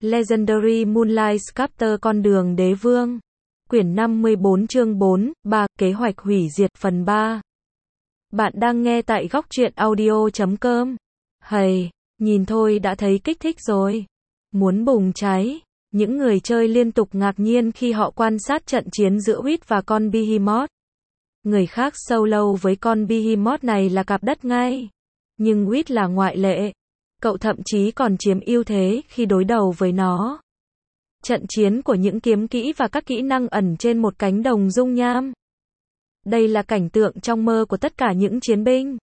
Legendary Moonlight Sculptor con đường đế vương. Quyển 54 chương 4, 3, kế hoạch hủy diệt phần 3. Bạn đang nghe tại góc truyện audio.com. Hầy, nhìn thôi đã thấy kích thích rồi. Muốn bùng cháy. Những người chơi liên tục ngạc nhiên khi họ quan sát trận chiến giữa Wit và con Behemoth. Người khác solo với con Behemoth này là cặp đất ngay. Nhưng Wit là ngoại lệ. Cậu thậm chí còn chiếm ưu thế khi đối đầu với nó. Trận chiến của những kiếm kỹ và các kỹ năng ẩn trên một cánh đồng dung nham. Đây là cảnh tượng trong mơ của tất cả những chiến binh.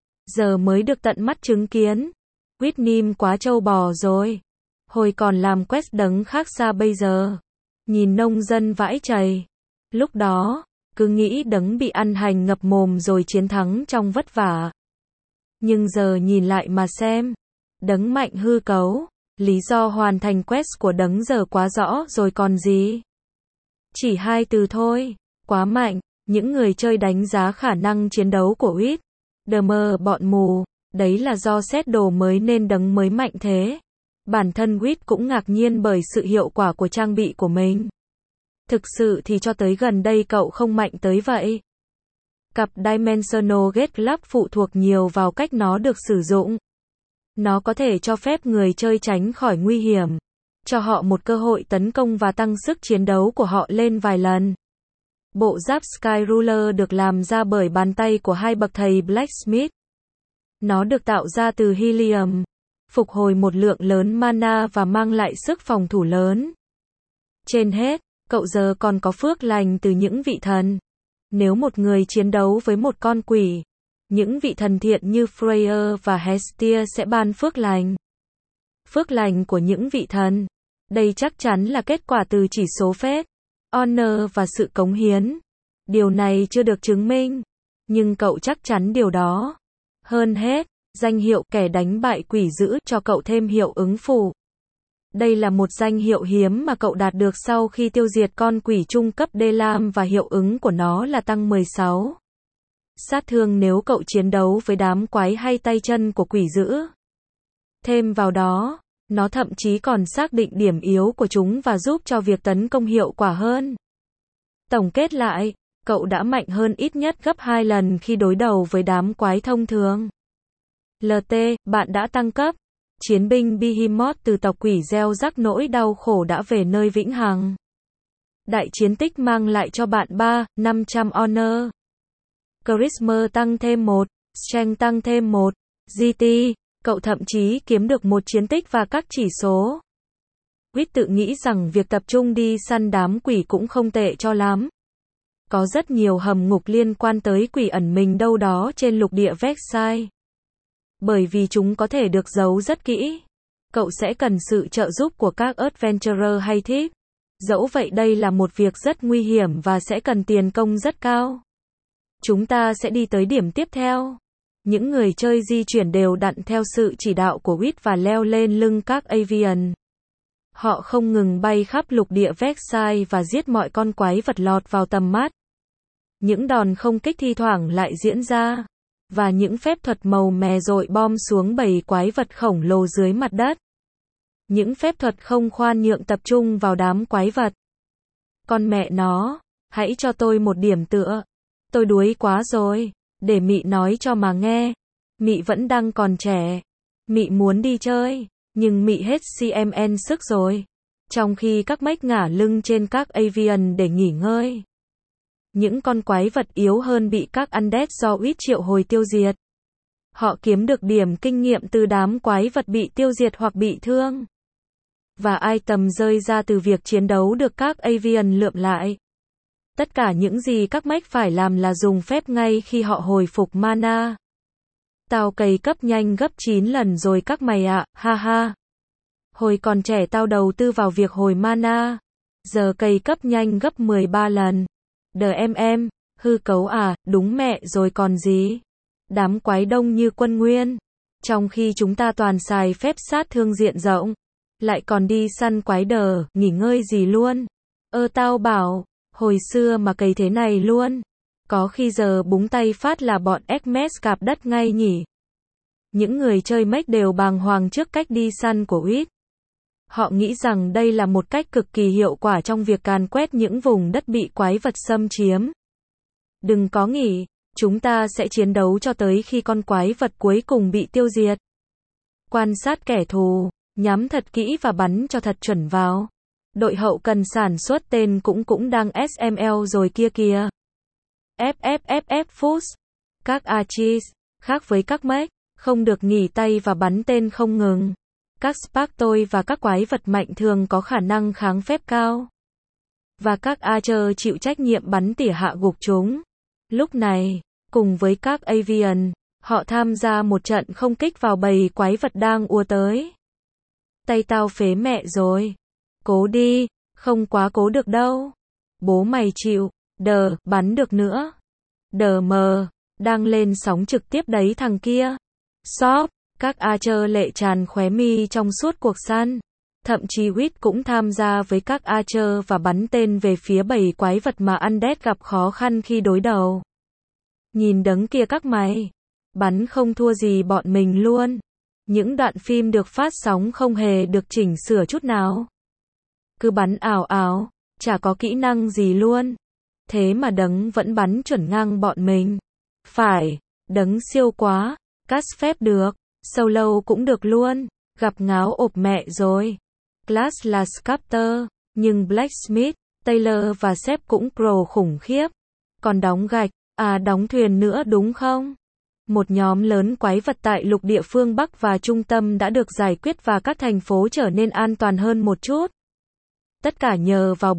Giờ mới được tận mắt chứng kiến. Whitnim quá trâu bò rồi. Hồi còn làm quest đấng khác xa bây giờ. Nhìn nông dân vãi chày. Lúc đó, cứ nghĩ đấng bị ăn hành ngập mồm rồi chiến thắng trong vất vả. Nhưng giờ nhìn lại mà xem. Đấng mạnh hư cấu. Lý do hoàn thành quest của đấng giờ quá rõ rồi còn gì. Chỉ 2 từ thôi. Quá mạnh. Những người chơi đánh giá khả năng chiến đấu của Wit. Đờ mờ bọn mù. Đấy là do set đồ mới nên đấng mới mạnh thế. Bản thân Wit cũng ngạc nhiên bởi sự hiệu quả của trang bị của mình. Thực sự thì cho tới gần đây cậu không mạnh tới vậy. Cặp Dimensional Gate Club phụ thuộc nhiều vào cách nó được sử dụng. Nó có thể cho phép người chơi tránh khỏi nguy hiểm, cho họ một cơ hội tấn công và tăng sức chiến đấu của họ lên vài lần. Bộ giáp Sky Ruler được làm ra bởi bàn tay của 2 bậc thầy Blacksmith. Nó được tạo ra từ helium, phục hồi một lượng lớn mana và mang lại sức phòng thủ lớn. Trên hết, cậu giờ còn có phước lành từ những vị thần. Nếu một người chiến đấu với một con quỷ, những vị thần thiện như Freyr và Hestia sẽ ban phước lành. Phước lành của những vị thần. Đây chắc chắn là kết quả từ chỉ số phép, honor và sự cống hiến. Điều này chưa được chứng minh, nhưng cậu chắc chắn điều đó. Hơn hết, danh hiệu kẻ đánh bại quỷ dữ cho cậu thêm hiệu ứng phụ. Đây là một danh hiệu hiếm mà cậu đạt được sau khi tiêu diệt con quỷ trung cấp Delam và hiệu ứng của nó là tăng 16. Sát thương nếu cậu chiến đấu với đám quái hay tay chân của quỷ dữ. Thêm vào đó, nó thậm chí còn xác định điểm yếu của chúng và giúp cho việc tấn công hiệu quả hơn. Tổng kết lại, cậu đã mạnh hơn ít nhất gấp 2 lần khi đối đầu với đám quái thông thường. LT, bạn đã tăng cấp. Chiến binh Behemoth từ tộc quỷ gieo rắc nỗi đau khổ đã về nơi vĩnh hằng. Đại chiến tích mang lại cho bạn 500 honor. Charisma tăng thêm 1, Strength tăng thêm 1, GT, cậu thậm chí kiếm được 1 chiến tích và các chỉ số. Wit tự nghĩ rằng việc tập trung đi săn đám quỷ cũng không tệ cho lắm. Có rất nhiều hầm ngục liên quan tới quỷ ẩn mình đâu đó trên lục địa Vexai. Bởi vì chúng có thể được giấu rất kỹ. Cậu sẽ cần sự trợ giúp của các adventurer hay thief. Dẫu vậy đây là một việc rất nguy hiểm và sẽ cần tiền công rất cao. Chúng ta sẽ đi tới điểm tiếp theo. Những người chơi di chuyển đều đặn theo sự chỉ đạo của Wit và leo lên lưng các avian. Họ không ngừng bay khắp lục địa Vexai và giết mọi con quái vật lọt vào tầm mắt. Những đòn không kích thi thoảng lại diễn ra. Và những phép thuật màu mè dội bom xuống bầy quái vật khổng lồ dưới mặt đất. Những phép thuật không khoan nhượng tập trung vào đám quái vật. Con mẹ nó, hãy cho tôi một điểm tựa. Tôi đuối quá rồi, để Mị nói cho mà nghe. Mị vẫn đang còn trẻ. Mị muốn đi chơi, nhưng Mị hết CMN sức rồi. Trong khi các mech ngả lưng trên các avian để nghỉ ngơi. Những con quái vật yếu hơn bị các undead do Wit triệu hồi tiêu diệt. Họ kiếm được điểm kinh nghiệm từ đám quái vật bị tiêu diệt hoặc bị thương. Và item rơi ra từ việc chiến đấu được các avian lượm lại. Tất cả những gì các mech phải làm là dùng phép ngay khi họ hồi phục mana. Tao cày cấp nhanh gấp 9 lần rồi các mày ạ, ha ha. Hồi còn trẻ tao đầu tư vào việc hồi mana. Giờ cày cấp nhanh gấp 13 lần. Em, hư cấu à, đúng mẹ rồi còn gì. Đám quái đông như quân nguyên. Trong khi chúng ta toàn xài phép sát thương diện rộng. Lại còn đi săn quái đờ, nghỉ ngơi gì luôn. Tao bảo, hồi xưa mà cày thế này luôn. Có khi giờ búng tay phát là bọn Xmas cạp đất ngay nhỉ. Những người chơi mech đều bàng hoàng trước cách đi săn của Wit. Họ nghĩ rằng đây là một cách cực kỳ hiệu quả trong việc càn quét những vùng đất bị quái vật xâm chiếm. Đừng có nghĩ, chúng ta sẽ chiến đấu cho tới khi con quái vật cuối cùng bị tiêu diệt. Quan sát kẻ thù, nhắm thật kỹ và bắn cho thật chuẩn vào. Đội hậu cần sản xuất tên cũng đang SML rồi kia kìa. FFFF Foods. Các Archies, khác với các mech, không được nghỉ tay và bắn tên không ngừng. Các Spartoid và các quái vật mạnh thường có khả năng kháng phép cao. Và các Archer chịu trách nhiệm bắn tỉa hạ gục chúng. Lúc này, cùng với các Avian, họ tham gia một trận không kích vào bầy quái vật đang ùa tới. Tay tao phế mẹ rồi. Cố đi, không quá cố được đâu. Bố mày chịu, bắn được nữa. Mờ, đang lên sóng trực tiếp đấy thằng kia. Shop, các Archer lệ tràn khóe mi trong suốt cuộc săn. Thậm chí Wit cũng tham gia với các Archer và bắn tên về phía bầy quái vật mà Undead gặp khó khăn khi đối đầu. Nhìn đấng kia các mày. Bắn không thua gì bọn mình luôn. Những đoạn phim được phát sóng không hề được chỉnh sửa chút nào. Cứ bắn ảo ảo, chả có kỹ năng gì luôn. Thế mà đấng vẫn bắn chuẩn ngang bọn mình. Phải, đấng siêu quá, cắt phép được, solo cũng được luôn, gặp ngáo ộp mẹ rồi. Class là Sculptor, nhưng Blacksmith, Tailor và Sếp cũng pro khủng khiếp. Còn đóng gạch, đóng thuyền nữa đúng không? Một nhóm lớn quái vật tại lục địa phương Bắc và Trung Tâm đã được giải quyết và các thành phố trở nên an toàn hơn một chút. Tất cả nhờ vào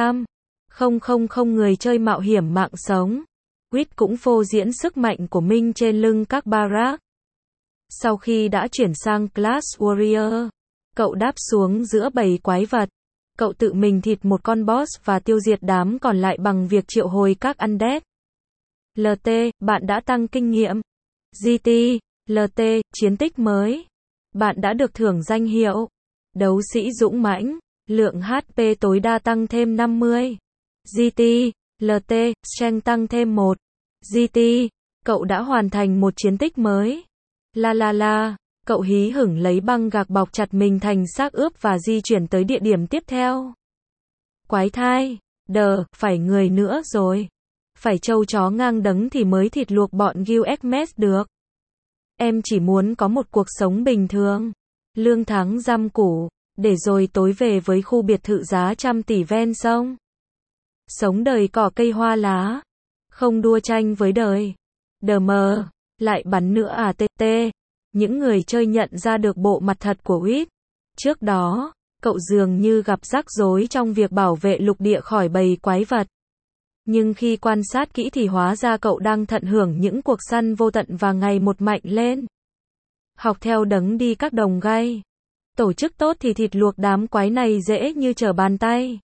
400,000 người chơi mạo hiểm mạng sống. Wit cũng phô diễn sức mạnh của mình trên lưng các barrack. Sau khi đã chuyển sang Class Warrior, cậu đáp xuống giữa bầy quái vật. Cậu tự mình thịt một con boss và tiêu diệt đám còn lại bằng việc triệu hồi các undead. LT, bạn đã tăng kinh nghiệm. GT, LT, chiến tích mới. Bạn đã được thưởng danh hiệu đấu sĩ dũng mãnh, lượng HP tối đa tăng thêm 50. GT, LT, strength tăng thêm 1. GT, cậu đã hoàn thành một chiến tích mới. La, cậu hí hửng lấy băng gạc bọc chặt mình thành xác ướp và di chuyển tới địa điểm tiếp theo. Quái thai, phải người nữa rồi. Phải trâu chó ngang đấng thì mới thịt luộc bọn Gilgamesh được. Em chỉ muốn có một cuộc sống bình thường. Lương tháng giam củ, để rồi tối về với khu biệt thự giá trăm tỷ ven sông. Sống đời cỏ cây hoa lá. Không đua tranh với đời. Mờ, lại bắn nữa TT. Những người chơi nhận ra được bộ mặt thật của Wit. Trước đó, cậu dường như gặp rắc rối trong việc bảo vệ lục địa khỏi bầy quái vật. Nhưng khi quan sát kỹ thì hóa ra cậu đang tận hưởng những cuộc săn vô tận và ngày một mạnh lên. Học theo đấng đi các đồng gai. Tổ chức tốt thì thịt luộc đám quái này dễ như trở bàn tay.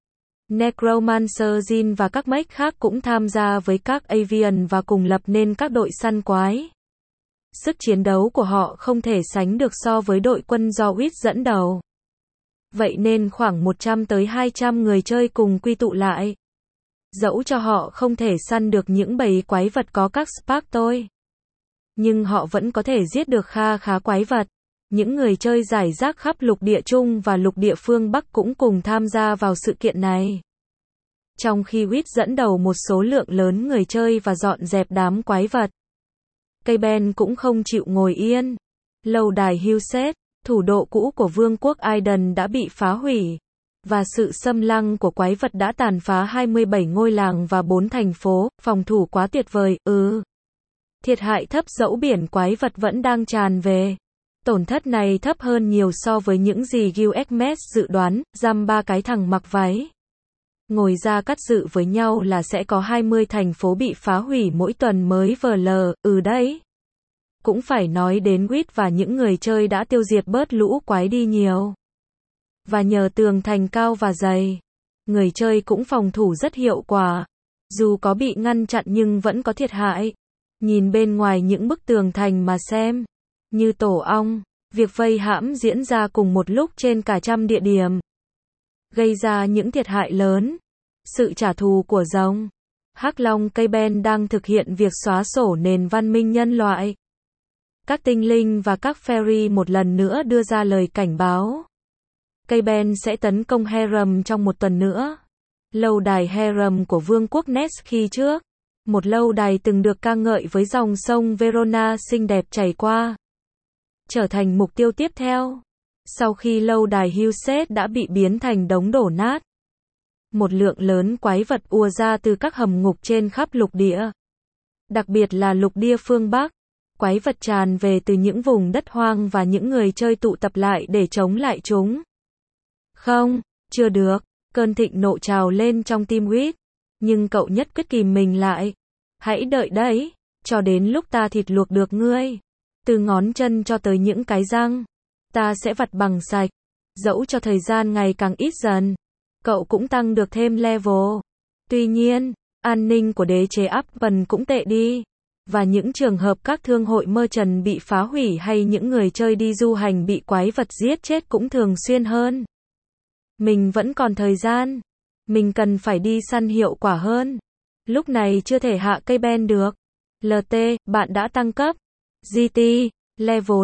Necromancer Jin và các mech khác cũng tham gia với các Avian và cùng lập nên các đội săn quái. Sức chiến đấu của họ không thể sánh được so với đội quân do Wit dẫn đầu. Vậy nên khoảng 100 tới 200 người chơi cùng quy tụ lại. Dẫu cho họ không thể săn được những bầy quái vật có các Spartoid, nhưng họ vẫn có thể giết được kha khá quái vật. Những người chơi rải rác khắp lục địa Trung và lục địa phương Bắc cũng cùng tham gia vào sự kiện này. Trong khi Wit dẫn đầu một số lượng lớn người chơi và dọn dẹp đám quái vật, cây Ben cũng không chịu ngồi yên. Lâu đài Hillset, thủ đô cũ của vương quốc Aiden đã bị phá hủy, và sự xâm lăng của quái vật đã tàn phá 27 ngôi làng và 4 thành phố, phòng thủ quá tuyệt vời, Thiệt hại thấp dẫu biển quái vật vẫn đang tràn về. Tổn thất này thấp hơn nhiều so với những gì Gilgamesh dự đoán, giam 3 cái thằng mặc váy. Ngồi ra cắt dự với nhau là sẽ có 20 thành phố bị phá hủy mỗi tuần mới VL, đấy. Cũng phải nói đến Wit và những người chơi đã tiêu diệt bớt lũ quái đi nhiều. Và nhờ tường thành cao và dày, người chơi cũng phòng thủ rất hiệu quả. Dù có bị ngăn chặn nhưng vẫn có thiệt hại. Nhìn bên ngoài những bức tường thành mà xem. Như tổ ong, việc vây hãm diễn ra cùng một lúc trên cả trăm địa điểm. Gây ra những thiệt hại lớn. Sự trả thù của rồng. Hắc Long cây Ben đang thực hiện việc xóa sổ nền văn minh nhân loại. Các tinh linh và các fairy một lần nữa đưa ra lời cảnh báo. cây Ben sẽ tấn công Harem trong một tuần nữa. Lâu đài Harem của Vương quốc Ness khi trước. Một lâu đài từng được ca ngợi với dòng sông Verona xinh đẹp chảy qua. Trở thành mục tiêu tiếp theo. Sau khi lâu đài Husset đã bị biến thành đống đổ nát. Một lượng lớn quái vật ùa ra từ các hầm ngục trên khắp lục địa. Đặc biệt là lục địa phương Bắc. Quái vật tràn về từ những vùng đất hoang và những người chơi tụ tập lại để chống lại chúng. Không, chưa được. Cơn thịnh nộ trào lên trong tim Whit. Nhưng cậu nhất quyết kìm mình lại. Hãy đợi đấy, cho đến lúc ta thịt luộc được ngươi. Từ ngón chân cho tới những cái răng. Ta sẽ vặt bằng sạch. Dẫu cho thời gian ngày càng ít dần. Cậu cũng tăng được thêm level. Tuy nhiên, an ninh của đế chế Upton cũng tệ đi. Và những trường hợp các thương hội merchant bị phá hủy hay những người chơi đi du hành bị quái vật giết chết cũng thường xuyên hơn. Mình vẫn còn thời gian. Mình cần phải đi săn hiệu quả hơn. Lúc này chưa thể hạ cây Ben được. LT, bạn đã tăng cấp. GT, level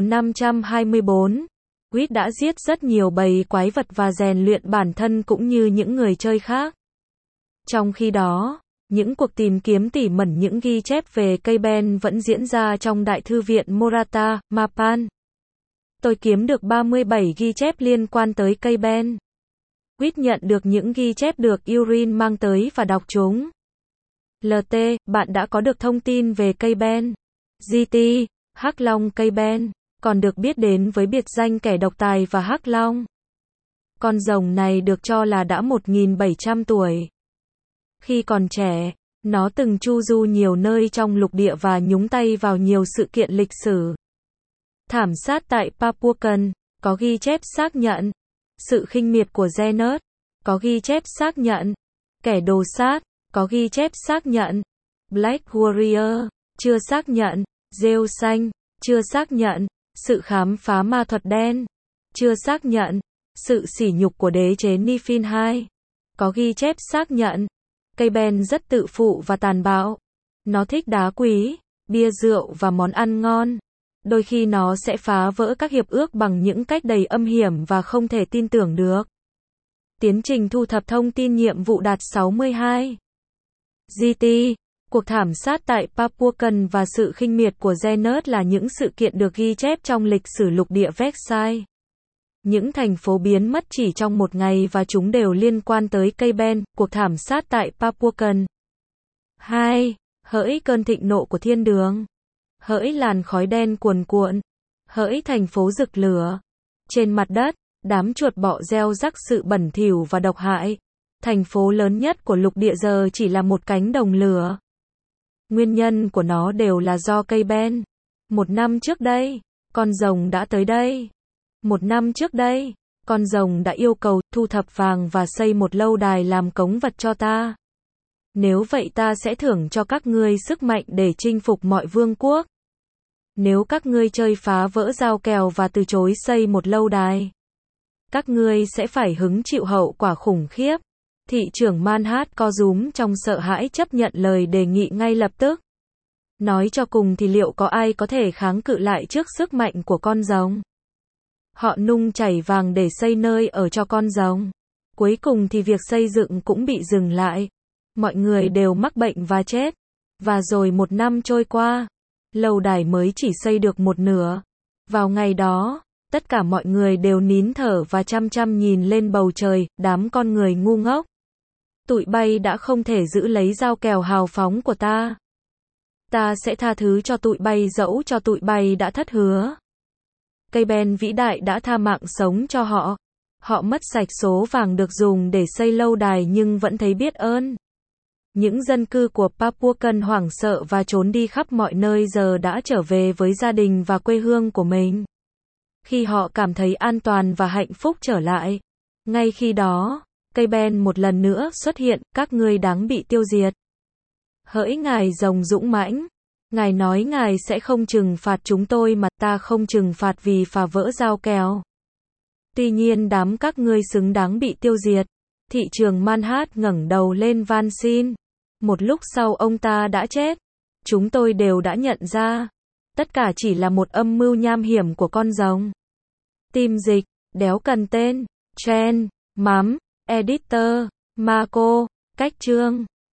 524. Whit đã giết rất nhiều bầy quái vật và rèn luyện bản thân cũng như những người chơi khác. Trong khi đó, những cuộc tìm kiếm tỉ mẩn những ghi chép về cây Ben vẫn diễn ra trong Đại thư viện Morata, Mapan. Tôi kiếm được 37 ghi chép liên quan tới cây Ben. Whit nhận được những ghi chép được Urin mang tới và đọc chúng. LT, bạn đã có được thông tin về cây Ben. GT, Hắc Long cây Ben, còn được biết đến với biệt danh kẻ độc tài và Hắc Long. Con rồng này được cho là đã 1.700 tuổi. Khi còn trẻ, nó từng chu du nhiều nơi trong lục địa và nhúng tay vào nhiều sự kiện lịch sử. Thảm sát tại Papuakan, có ghi chép xác nhận. Sự khinh miệt của Xenos, có ghi chép xác nhận. Kẻ đồ sát, có ghi chép xác nhận. Black Warrior, chưa xác nhận. Rêu xanh, chưa xác nhận. Sự khám phá ma thuật đen, chưa xác nhận. Sự sỉ nhục của đế chế Nifin 2, có ghi chép xác nhận. Cây Ben rất tự phụ và tàn bạo. Nó thích đá quý, bia rượu và món ăn ngon. Đôi khi nó sẽ phá vỡ các hiệp ước bằng những cách đầy âm hiểm và không thể tin tưởng được. Tiến trình thu thập thông tin nhiệm vụ đạt 62. GT, cuộc thảm sát tại Papuakan và sự khinh miệt của Xenos là những sự kiện được ghi chép trong lịch sử lục địa Vexai. Những thành phố biến mất chỉ trong một ngày và chúng đều liên quan tới cây Ben, cuộc thảm sát tại Papuakan. 2. Hỡi cơn thịnh nộ của thiên đường. Hỡi làn khói đen cuồn cuộn. Hỡi thành phố rực lửa. Trên mặt đất, đám chuột bọ gieo rắc sự bẩn thỉu và độc hại. Thành phố lớn nhất của lục địa giờ chỉ là một cánh đồng lửa. Nguyên nhân của nó đều là do cây Ben. 1 năm trước đây, con rồng đã tới đây. 1 năm trước đây, con rồng đã yêu cầu thu thập vàng và xây một lâu đài làm cống vật cho ta. Nếu vậy ta sẽ thưởng cho các ngươi sức mạnh để chinh phục mọi vương quốc. Nếu các ngươi chơi phá vỡ giao kèo và từ chối xây một lâu đài, các ngươi sẽ phải hứng chịu hậu quả khủng khiếp. Thị trưởng Manhat co rúm trong sợ hãi chấp nhận lời đề nghị ngay lập tức. Nói cho cùng thì liệu có ai có thể kháng cự lại trước sức mạnh của con rồng? Họ nung chảy vàng để xây nơi ở cho con rồng. Cuối cùng thì việc xây dựng cũng bị dừng lại. Mọi người đều mắc bệnh và chết. Và rồi 1 năm trôi qua, lâu đài mới chỉ xây được một nửa. Vào ngày đó, tất cả mọi người đều nín thở và chăm chăm nhìn lên bầu trời, đám con người ngu ngốc. Tụi bay đã không thể giữ lấy giao kèo hào phóng của ta. Ta sẽ tha thứ cho tụi bay dẫu cho tụi bay đã thất hứa. Cây Ben vĩ đại đã tha mạng sống cho họ. Họ mất sạch số vàng được dùng để xây lâu đài nhưng vẫn thấy biết ơn. Những dân cư của Papuakan hoảng sợ và trốn đi khắp mọi nơi giờ đã trở về với gia đình và quê hương của mình. Khi họ cảm thấy an toàn và hạnh phúc trở lại, ngay khi đó, cây Ben một lần nữa xuất hiện, các ngươi đáng bị tiêu diệt. Hỡi ngài rồng dũng mãnh, ngài nói ngài sẽ không trừng phạt chúng tôi mà ta không trừng phạt vì phá vỡ giao kèo. Tuy nhiên đám các ngươi xứng đáng bị tiêu diệt. Thị trường Manhat ngẩng đầu lên van xin. Một lúc sau ông ta đã chết. Chúng tôi đều đã nhận ra. Tất cả chỉ là một âm mưu nham hiểm của con rồng. Tim dịch, đéo cần tên. Chen, Mắm, Editor, Marco, Cách chương